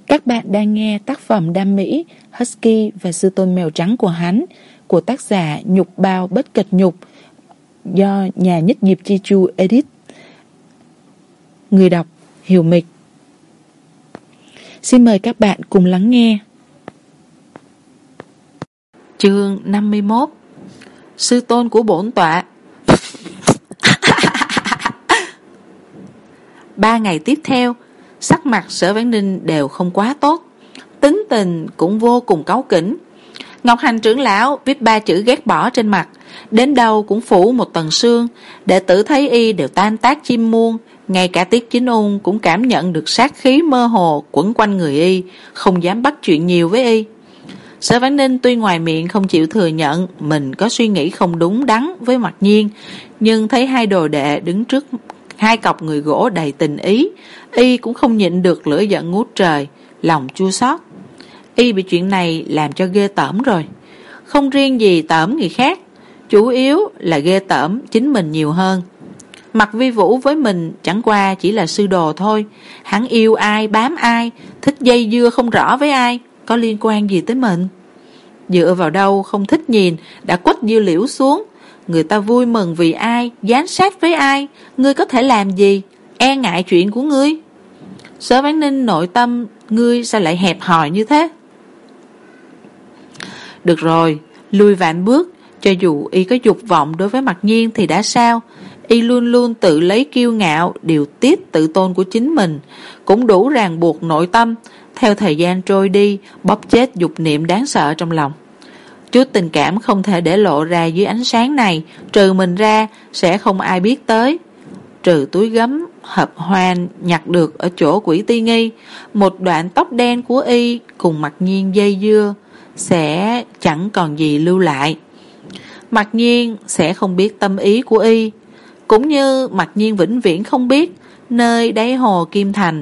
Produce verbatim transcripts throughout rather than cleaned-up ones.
Các bạn đang nghe tác phẩm đam mỹ Husky và Sư Tôn Mèo Trắng của hắn của tác giả Nhục Bao Bất Kịch Nhục do nhà Nhất Diệp Chi Chu edit. Người đọc Hiểu Mịch. Xin mời các bạn cùng lắng nghe. Chương năm mươi mốt. Sư tôn của bổn tọa. Ba ngày tiếp theo, sắc mặt Sở Vãn Ninh đều không quá tốt, tính tình cũng vô cùng cáu kỉnh. Ngọc Hành trưởng lão viết ba chữ ghét bỏ trên mặt, đến đâu cũng phủ một tầng sương. Đệ tử thấy y đều tan tác chim muông, ngay cả Tiết Chính Ung cũng cảm nhận được sát khí mơ hồ quẩn quanh người y, không dám bắt chuyện nhiều với y. Sở Vãn Ninh tuy ngoài miệng không chịu thừa nhận mình có suy nghĩ không đúng đắn với Mặc Nhiên, nhưng thấy hai đồ đệ đứng trước hai cọc người gỗ đầy tình ý, y cũng không nhịn được lửa giận ngút trời, lòng chua xót. Y bị chuyện này làm cho ghê tởm rồi, không riêng gì tởm người khác, chủ yếu là ghê tởm chính mình nhiều hơn. Mặc Vi Vũ với mình chẳng qua chỉ là sư đồ thôi, hắn yêu ai bám ai, thích dây dưa không rõ với ai, có liên quan gì tới mình. Dựa vào đâu không thích nhìn đã quất dưa liễu xuống, người ta vui mừng vì ai, dán sát với ai, ngươi có thể làm gì, e ngại chuyện của ngươi. Sở Vãn Ninh nội tâm ngươi sao lại hẹp hòi như thế? Được rồi, lùi vạn bước, cho dù y có dục vọng đối với Mặc Nhiên thì đã sao, y luôn luôn tự lấy kiêu ngạo điều tiết tự tôn của chính mình, cũng đủ ràng buộc nội tâm. Theo thời gian trôi đi, bóp chết dục niệm đáng sợ trong lòng. Chút tình cảm không thể để lộ ra dưới ánh sáng này, trừ mình ra sẽ không ai biết tới. Trừ túi gấm hợp hoan nhặt được ở chỗ Quỷ Ti Nghi, một đoạn tóc đen của y cùng Mặc Nhiên dây dưa, sẽ chẳng còn gì lưu lại. Mặc Nhiên sẽ không biết tâm ý của y, cũng như Mặc Nhiên vĩnh viễn không biết nơi đáy hồ Kim Thành,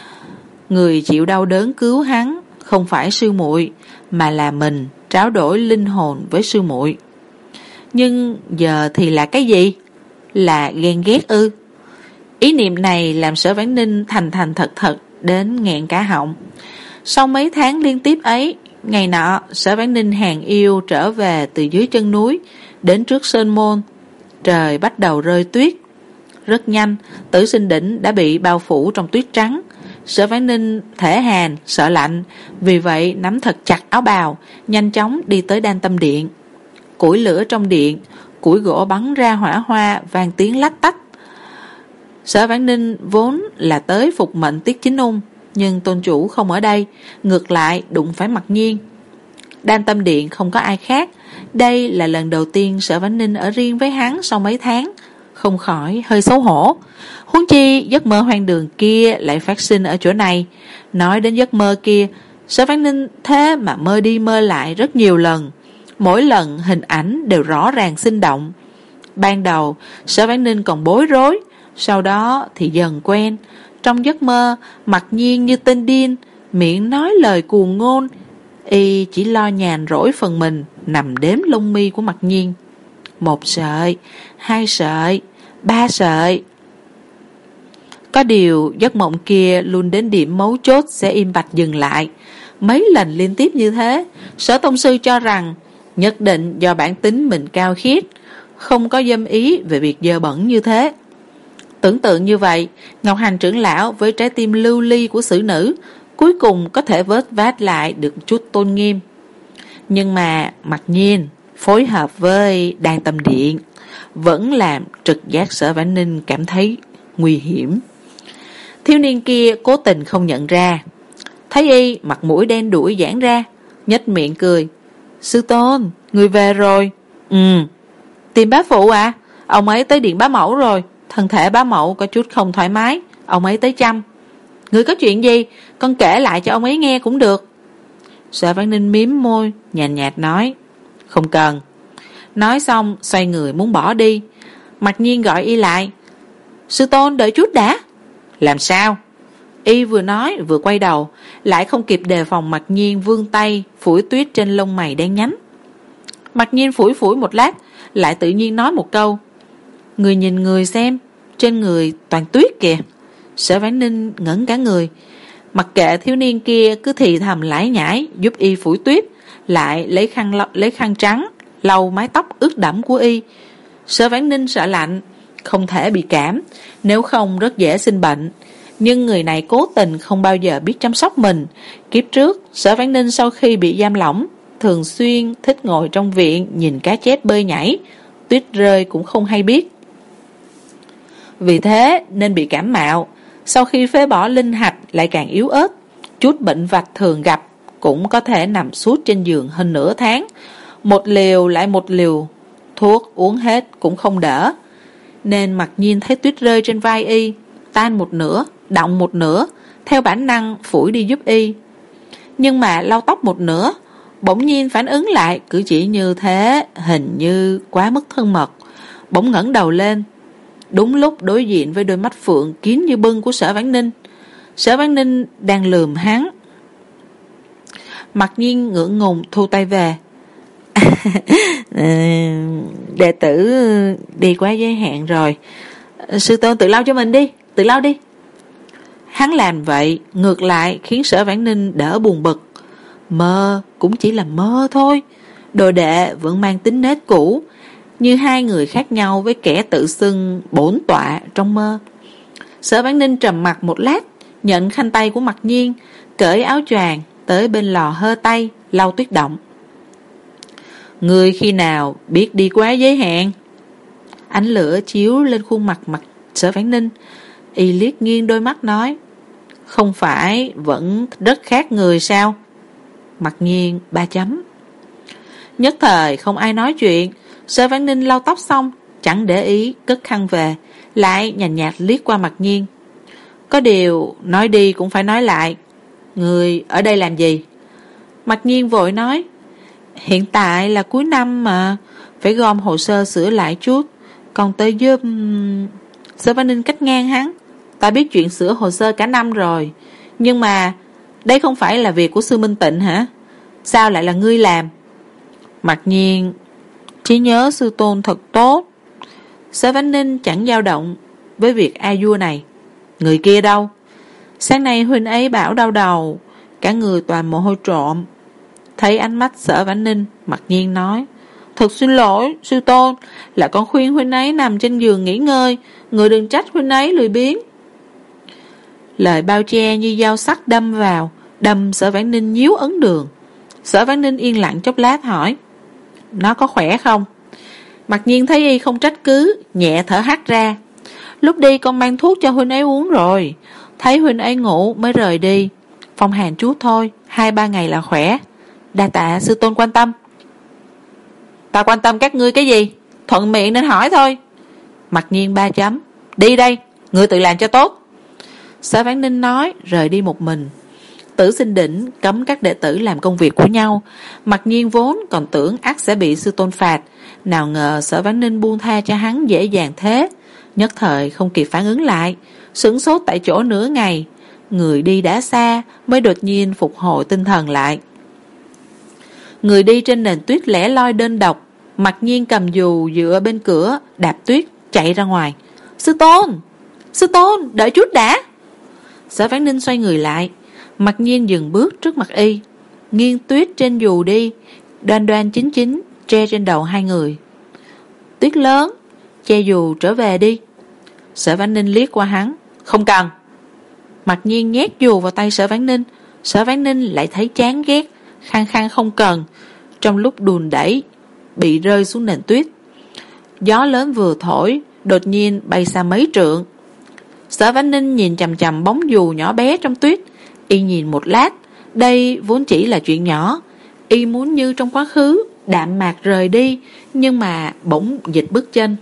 người chịu đau đớn cứu hắn không phải sư muội, mà là mình tráo đổi linh hồn với sư muội. Nhưng giờ thì là cái gì? Là ghen ghét ư? Ý niệm này làm Sở Vãn Ninh thành thành thật thật đến nghẹn cả họng. Sau mấy tháng liên tiếp ấy, ngày nọ Sở Vãn Ninh hàng yêu trở về từ dưới chân núi đến trước sơn môn. Trời bắt đầu rơi tuyết. Rất nhanh, Tử Sinh Đỉnh đã bị bao phủ trong tuyết trắng. Sở Vãn Ninh thể hàn, sợ lạnh, vì vậy nắm thật chặt áo bào, nhanh chóng đi tới Đan Tâm Điện. Củi lửa trong điện, củi gỗ bắn ra hỏa hoa vang tiếng lách tách. Sở Vãn Ninh vốn là tới phục mệnh Tiết Chính Ung, nhưng tôn chủ không ở đây, ngược lại đụng phải Mặc Nhiên. Đan Tâm Điện không có ai khác, đây là lần đầu tiên Sở Vãn Ninh ở riêng với hắn sau mấy tháng, không khỏi hơi xấu hổ. Huống chi giấc mơ hoang đường kia lại phát sinh ở chỗ này. Nói đến giấc mơ kia, Sở Vãn Ninh thế mà mơ đi mơ lại rất nhiều lần, mỗi lần hình ảnh đều rõ ràng sinh động. Ban đầu Sở Vãn Ninh còn bối rối, sau đó thì dần quen. Trong giấc mơ, Mặc Nhiên như tên điên, miệng nói lời cuồng ngôn, y chỉ lo nhàn rỗi phần mình nằm đếm lông mi của Mặc Nhiên. Một sợi, hai sợi, ba sợi. Có điều giấc mộng kia luôn đến điểm mấu chốt sẽ im bặt dừng lại. Mấy lần liên tiếp như thế, Sở tông sư cho rằng nhất định do bản tính mình cao khiết, không có dâm ý về việc dơ bẩn như thế. Tưởng tượng như vậy, Ngọc Hành trưởng lão với trái tim lưu ly của xử nữ cuối cùng có thể vớt vát lại được chút tôn nghiêm. Nhưng mà Mặc Nhiên phối hợp với Đan Tâm Điện vẫn làm trực giác Sở Vãn Ninh cảm thấy nguy hiểm. Thiếu niên kia cố tình không nhận ra, thấy y mặt mũi đen đuổi giãn ra, nhếch miệng cười. Sư tôn, người về rồi. Ừ, tìm bá phụ à? Ông ấy tới điện bá mẫu rồi, thân thể bá mẫu có chút không thoải mái, ông ấy tới chăm. Người có chuyện gì, con kể lại cho ông ấy nghe cũng được. Sở Vãn Ninh mím môi, nhàn nhạt, nhạt nói. Không cần. Nói xong xoay người muốn bỏ đi. Mặc Nhiên gọi y lại. Sư tôn đợi chút đã. Làm sao? Y vừa nói vừa quay đầu, lại không kịp đề phòng Mặc Nhiên vươn tay phủi tuyết trên lông mày đen nhánh. Mặc Nhiên phủi phủi một lát, lại tự nhiên nói một câu. Người nhìn người xem, trên người toàn tuyết kìa. Sở Vãn Ninh ngẩn cả người. Mặc kệ thiếu niên kia cứ thì thầm lải nhải giúp y phủi tuyết, lại lấy khăn lấy khăn trắng lau mái tóc ướt đẫm của y. Sở Vãn Ninh sợ lạnh, không thể bị cảm, nếu không rất dễ sinh bệnh. Nhưng người này cố tình không bao giờ biết chăm sóc mình. Kiếp trước, Sở Vãn Ninh sau khi bị giam lỏng, thường xuyên thích ngồi trong viện nhìn cá chép bơi nhảy, tuyết rơi cũng không hay biết. Vì thế nên bị cảm mạo, sau khi phế bỏ linh hạch lại càng yếu ớt, chút bệnh vặt thường gặp cũng có thể nằm suốt trên giường hơn nửa tháng. Một liều lại một liều thuốc uống hết cũng không đỡ. Nên mặc nhiên thấy tuyết rơi trên vai y, tan một nửa, động một nửa, theo bản năng phủi đi giúp y. Nhưng mà lau tóc một nửa, bỗng nhiên phản ứng lại cử chỉ như thế hình như quá mức thân mật, bỗng ngẩng đầu lên, đúng lúc đối diện với đôi mắt phượng kín như bưng của Sở Vãn Ninh. Sở Vãn Ninh đang lườm hắn. Mặc nhiên ngượng ngùng thu tay về. Đệ tử đi quá giới hạn rồi, sư tôn tự lau cho mình đi, tự lau đi. Hắn làm vậy ngược lại khiến Sở Vãn Ninh đỡ buồn bực. Mơ cũng chỉ là mơ thôi, đồ đệ vẫn mang tính nết cũ, như hai người khác nhau với kẻ tự xưng bổn tọa trong mơ. Sở Vãn Ninh trầm mặc một lát, nhận khăn tay của Mặc Nhiên, cởi áo choàng tới bên lò hơ tay lau tuyết động. Người khi nào biết đi quá giới hạn? Ánh lửa chiếu lên khuôn mặt mặt Sở Vãn Ninh, y liếc nghiêng đôi mắt nói, không phải vẫn rất khác người sao? Mặc nhiên ba chấm. Nhất thời không ai nói chuyện. Sở Vãn Ninh lau tóc xong chẳng để ý cất khăn về, lại nhàn nhạt liếc qua Mặc Nhiên. Có điều nói đi cũng phải nói lại, người ở đây làm gì? Mặc Nhiên vội nói, hiện tại là cuối năm mà, phải gom hồ sơ sửa lại chút, còn tới giúp. Sở Vãn Ninh cách ngang hắn, ta biết chuyện sửa hồ sơ cả năm rồi, nhưng mà đây không phải là việc của Sư Minh Tịnh hả? Sao lại là ngươi làm? Mặc nhiên trí nhớ sư tôn thật tốt. Sở Vãn Ninh chẳng dao động với việc a vua này. Người kia đâu? Sáng nay huynh ấy bảo đau đầu, cả người toàn mồ hôi trộm. Thấy ánh mắt Sở Vãn Ninh, Mặc nhiên nói, thật xin lỗi sư tôn, là con khuyên huynh ấy nằm trên giường nghỉ ngơi, người đừng trách huynh ấy lười biếng. Lời bao che như dao sắc đâm vào, đâm Sở Vãn Ninh nhíu ấn đường. Sở Vãn Ninh yên lặng chốc lát hỏi, nó có khỏe không? Mặc nhiên thấy y không trách cứ, nhẹ thở hắt ra, lúc đi con mang thuốc cho huynh ấy uống rồi, thấy huynh ấy ngủ mới rời đi, phong hàn chút thôi, hai ba ngày là khỏe. Đa tạ sư tôn quan tâm. Ta quan tâm các ngươi cái gì? Thuận miệng nên hỏi thôi. Mặc nhiên ba chấm. Đi đây, ngươi tự làm cho tốt. Sở Vãn Ninh nói, rời đi một mình. Tử Sinh Đỉnh cấm các đệ tử làm công việc của nhau. Mặc nhiên vốn còn tưởng ắt sẽ bị sư tôn phạt, nào ngờ Sở Vãn Ninh buông tha cho hắn dễ dàng thế. Nhất thời không kịp phản ứng lại, sửng sốt tại chỗ nửa ngày. Người đi đã xa, mới đột nhiên phục hồi tinh thần lại. Người đi trên nền tuyết lẻ loi đơn độc. Mặc nhiên cầm dù dựa bên cửa, đạp tuyết chạy ra ngoài. Sư tôn, sư tôn, đợi chút đã. Sở Vãn Ninh xoay người lại, Mặc nhiên dừng bước trước mặt y, nghiêng tuyết trên dù đi, đoan đoan chính chính tre trên đầu hai người. Tuyết lớn, che dù trở về đi. Sở Vãn Ninh liếc qua hắn, không cần. Mặc nhiên nhét dù vào tay Sở Vãn Ninh. Sở Vãn Ninh lại thấy chán ghét, khăng khăng không cần. Trong lúc đùn đẩy bị rơi xuống nền tuyết. Gió lớn vừa thổi, đột nhiên bay xa mấy trượng. Sở Vãn Ninh nhìn chằm chằm bóng dù nhỏ bé trong tuyết. Y nhìn một lát, đây vốn chỉ là chuyện nhỏ. Y muốn như trong quá khứ đạm mạc rời đi, nhưng mà bỗng dịch bước chân.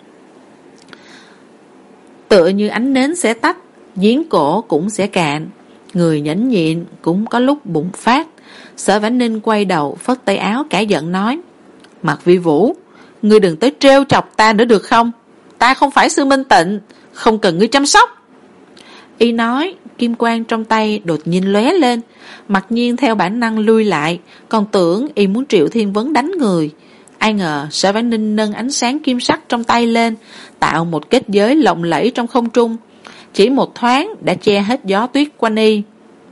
Tựa như ánh nến sẽ tắt, giếng cổ cũng sẽ cạn, người nhẫn nhịn cũng có lúc bùng phát. Sở Vãn Ninh quay đầu phất tay áo cả giận nói, Mạc Vi Vũ, ngươi đừng tới trêu chọc ta nữa được không? Ta không phải Sư Minh Tịnh, không cần ngươi chăm sóc. Y nói, kim quang trong tay đột nhiên lóe lên. Mặc nhiên theo bản năng lui lại, còn tưởng y muốn Triệu Thiên Vấn đánh người. Ai ngờ Sở Vãn Ninh nâng ánh sáng kim sắc trong tay lên, tạo một kết giới lộng lẫy trong không trung. Chỉ một thoáng đã che hết gió tuyết quanh y.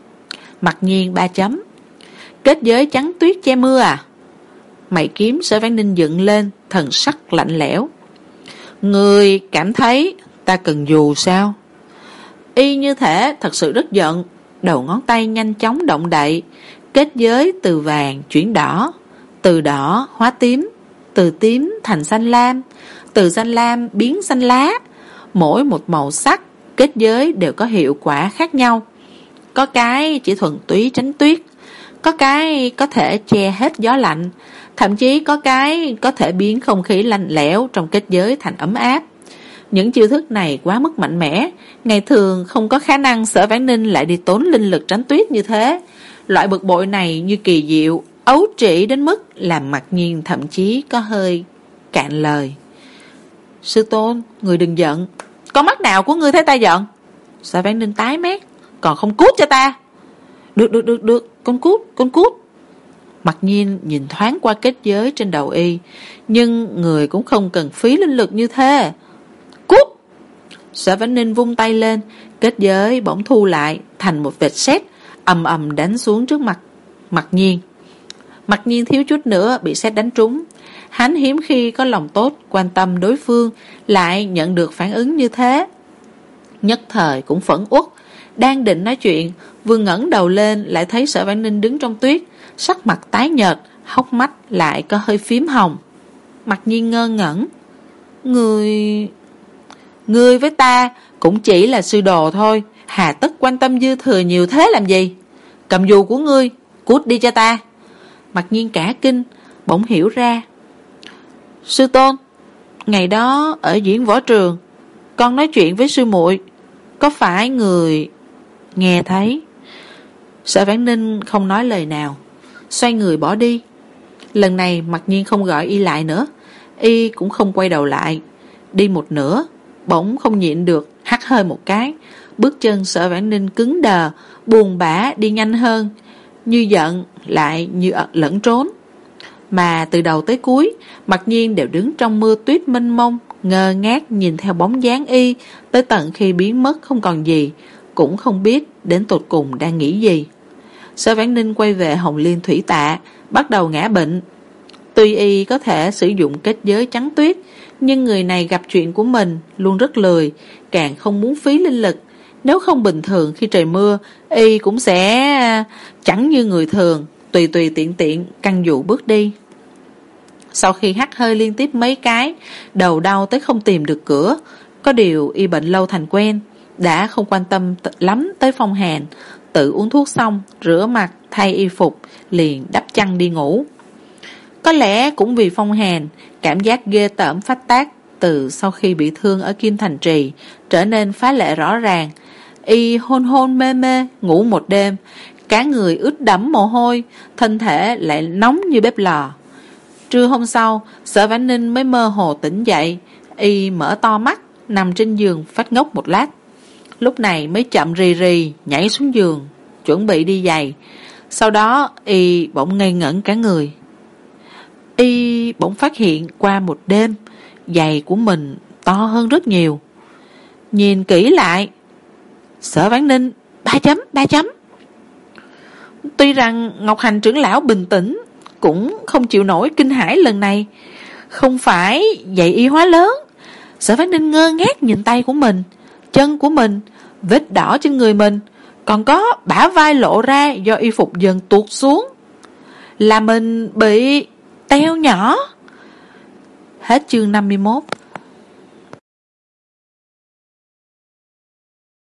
Mặc nhiên ba chấm. Kết giới trắng tuyết che mưa à? Mày kiếm Sở Vãn Ninh dựng lên, thần sắc lạnh lẽo. Người cảm thấy ta cần dù sao? Y như thể thật sự rất giận, đầu ngón tay nhanh chóng động đậy, kết giới từ vàng chuyển đỏ, từ đỏ hóa tím, từ tím thành xanh lam, từ xanh lam biến xanh lá. Mỗi một màu sắc kết giới đều có hiệu quả khác nhau. Có cái chỉ thuần túy tránh tuyết, có cái có thể che hết gió lạnh, thậm chí có cái có thể biến không khí lạnh lẽo trong kết giới thành ấm áp. Những chiêu thức này quá mức mạnh mẽ, ngày thường không có khả năng Sở Vãn Ninh lại đi tốn linh lực tránh tuyết như thế. Loại bực bội này như kỳ diệu, ấu trĩ đến mức làm Mặc Nhiên thậm chí có hơi cạn lời. Sư tôn, người đừng giận. Con mắt nào của ngươi thấy ta giận? Sở Vãn Ninh tái mét. Còn không cút cho ta. Được được được được, con cút, con cút. Mặc Nhiên nhìn thoáng qua kết giới trên đầu y, nhưng người cũng không cần phí linh lực như thế. Cút! Sở Vãn Ninh vung tay lên, kết giới bỗng thu lại thành một vệt sét ầm ầm đánh xuống trước mặt Mặc Nhiên. Mặc Nhiên thiếu chút nữa bị sét đánh trúng. Hắn hiếm khi có lòng tốt quan tâm đối phương, lại nhận được phản ứng như thế, nhất thời cũng phẫn uất. Đang định nói chuyện, vừa ngẩng đầu lên lại thấy Sở Vãn Ninh đứng trong tuyết, sắc mặt tái nhợt, hốc mắt lại có hơi phím hồng. Mặc Nhiên ngơ ngẩn. Người... Ngươi với ta cũng chỉ là sư đồ thôi, hà tất quan tâm dư thừa nhiều thế làm gì? Cầm dù của ngươi, cút đi cho ta. Mặc Nhiên cả kinh, bỗng hiểu ra. Sư tôn, ngày đó ở diễn võ trường, con nói chuyện với sư muội, có phải người... Nghe thấy. Sở Vãn Ninh không nói lời nào, xoay người bỏ đi. Lần này Mặc Nhiên không gọi y lại nữa, y cũng không quay đầu lại. Đi một nửa, bỗng không nhịn được hắt hơi một cái. Bước chân Sở Vãn Ninh cứng đờ, buồn bã đi nhanh hơn, như giận lại như lẫn trốn. Mà từ đầu tới cuối, Mặc Nhiên đều đứng trong mưa tuyết mênh mông, ngơ ngác nhìn theo bóng dáng y, tới tận khi biến mất không còn gì, cũng không biết đến tột cùng đang nghĩ gì. Sở Vãn Ninh quay về Hồng Liên Thủy Tạ, bắt đầu ngã bệnh. Tuy y có thể sử dụng kết giới trắng tuyết, nhưng người này gặp chuyện của mình luôn rất lười, càng không muốn phí linh lực. Nếu không bình thường khi trời mưa, y cũng sẽ chẳng như người thường, tùy tùy tiện tiện căn dụ bước đi. Sau khi hắt hơi liên tiếp mấy cái, đầu đau tới không tìm được cửa. Có điều y bệnh lâu thành quen, đã không quan tâm lắm tới phong hàn, tự uống thuốc xong, rửa mặt, thay y phục, liền đắp chăn đi ngủ. Có lẽ cũng vì phong hàn, cảm giác ghê tởm phát tác từ sau khi bị thương ở Kim Thành Trì trở nên phá lệ rõ ràng. Y hôn hôn mê mê ngủ một đêm, cả người ướt đẫm mồ hôi, thân thể lại nóng như bếp lò. Trưa hôm sau, Sở Vãn Ninh mới mơ hồ tỉnh dậy. Y mở to mắt, nằm trên giường phát ngốc một lát, lúc này mới chậm rì rì nhảy xuống giường, chuẩn bị đi giày. Sau đó y bỗng ngây ngẩn cả người. Y bỗng phát hiện qua một đêm, giày của mình to hơn rất nhiều. Nhìn kỹ lại, Sở Vãn Ninh ba chấm ba chấm. Tuy rằng Ngọc Hành trưởng lão bình tĩnh, cũng không chịu nổi kinh hãi lần này. Không phải giày y hóa lớn. Sở Vãn Ninh ngơ ngác nhìn tay của mình, chân của mình, vết đỏ trên người mình, còn có bả vai lộ ra do y phục dần tuột xuống. Là mình bị teo nhỏ. Hết chương năm mươi mốt.